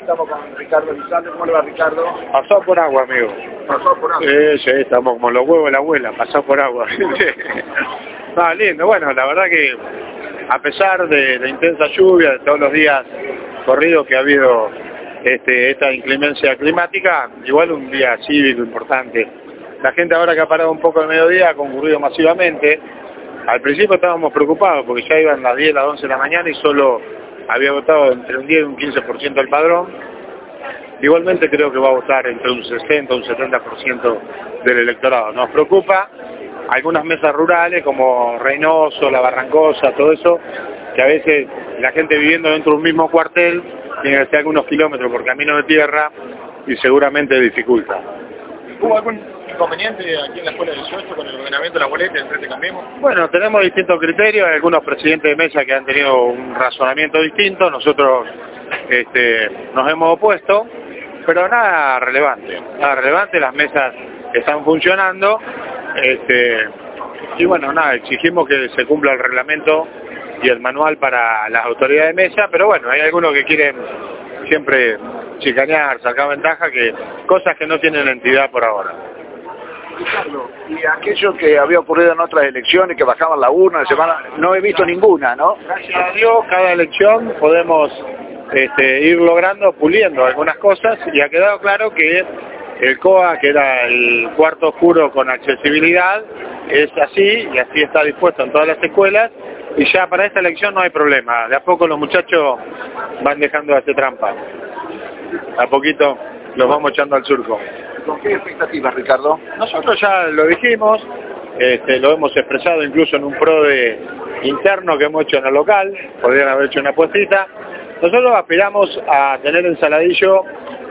Estamos con Ricardo Lizalde. ¿Cómo le va, Ricardo? Pasó por agua, amigo. Pasó por agua. Sí, estamos como los huevos de la abuela, pasó por agua. No, lindo, bueno, la verdad que a pesar de la intensa lluvia, de todos los días corridos que ha habido esta inclemencia climática, igual un día cívico importante. La gente ahora que ha parado un poco al mediodía ha concurrido masivamente. Al principio estábamos preocupados porque ya iban las 10, las 11 de la mañana y solo había votado entre un 10 y un 15% del padrón. Igualmente creo que va a votar entre un 60 y un 70% del electorado. Nos preocupa algunas mesas rurales como Reynoso, La Barrancosa, todo eso, que a veces la gente viviendo dentro de un mismo cuartel tiene que hacer algunos kilómetros por camino de tierra y seguramente dificulta. ¿Hubo algún inconveniente aquí en la Escuela 18 con el ordenamiento de la boleta del Frente Cambiemos? Bueno, tenemos distintos criterios, hay algunos presidentes de mesa que han tenido un razonamiento distinto, nosotros nos hemos opuesto, pero nada relevante, las mesas están funcionando, y bueno, nada, exigimos que se cumpla el reglamento y el manual para las autoridades de mesa, pero bueno, hay algunos que quieren siempre chicanear, sacar ventaja, cosas que no tienen entidad por ahora. Ricardo, y aquello que había ocurrido en otras elecciones, que bajaban la urna, no he visto ninguna, ¿no? Gracias a Dios, cada elección podemos ir logrando, puliendo algunas cosas, y ha quedado claro que el COA, que era el cuarto oscuro con accesibilidad, es así, y así está dispuesto en todas las escuelas, y ya para esta elección no hay problema. De a poco los muchachos van dejando de hacer trampa. A poquito los vamos echando al surco. ¿Con qué expectativas, Ricardo? Nosotros ya lo dijimos, lo hemos expresado incluso en un PRODE interno que hemos hecho en el local, podrían haber hecho una apuestita. Nosotros aspiramos a tener en Saladillo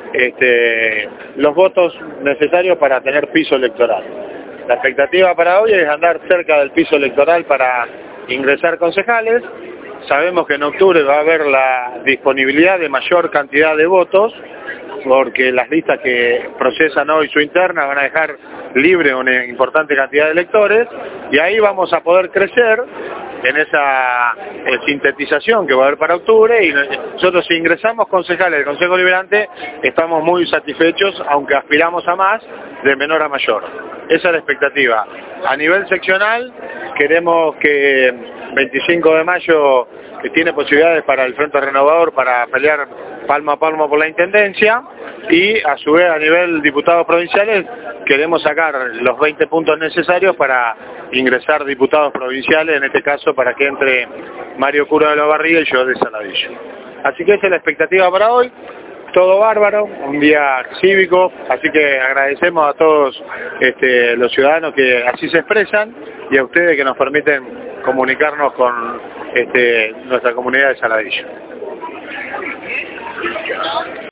los votos necesarios para tener piso electoral. La expectativa para hoy es andar cerca del piso electoral para ingresar concejales. Sabemos que en octubre va a haber la disponibilidad de mayor cantidad de votos, porque las listas que procesan hoy su interna van a dejar libre una importante cantidad de electores, y ahí vamos a poder crecer en esa sintetización que va a haber para octubre, y nosotros si ingresamos concejales del Consejo Liberante estamos muy satisfechos, aunque aspiramos a más, de menor a mayor. Esa es la expectativa. A nivel seccional queremos que 25 de mayo que tiene posibilidades para el Frente Renovador para pelear palmo a palmo por la Intendencia, y a su vez a nivel diputados provinciales queremos sacar los 20 puntos necesarios para ingresar diputados provinciales, en este caso para que entre Mario Cura de la Barriga y yo de Saladillo. Así que esa es la expectativa para hoy. Todo bárbaro, un día cívico, así que agradecemos a todos los ciudadanos que así se expresan y a ustedes que nos permiten comunicarnos con nuestra comunidad de Saladillo.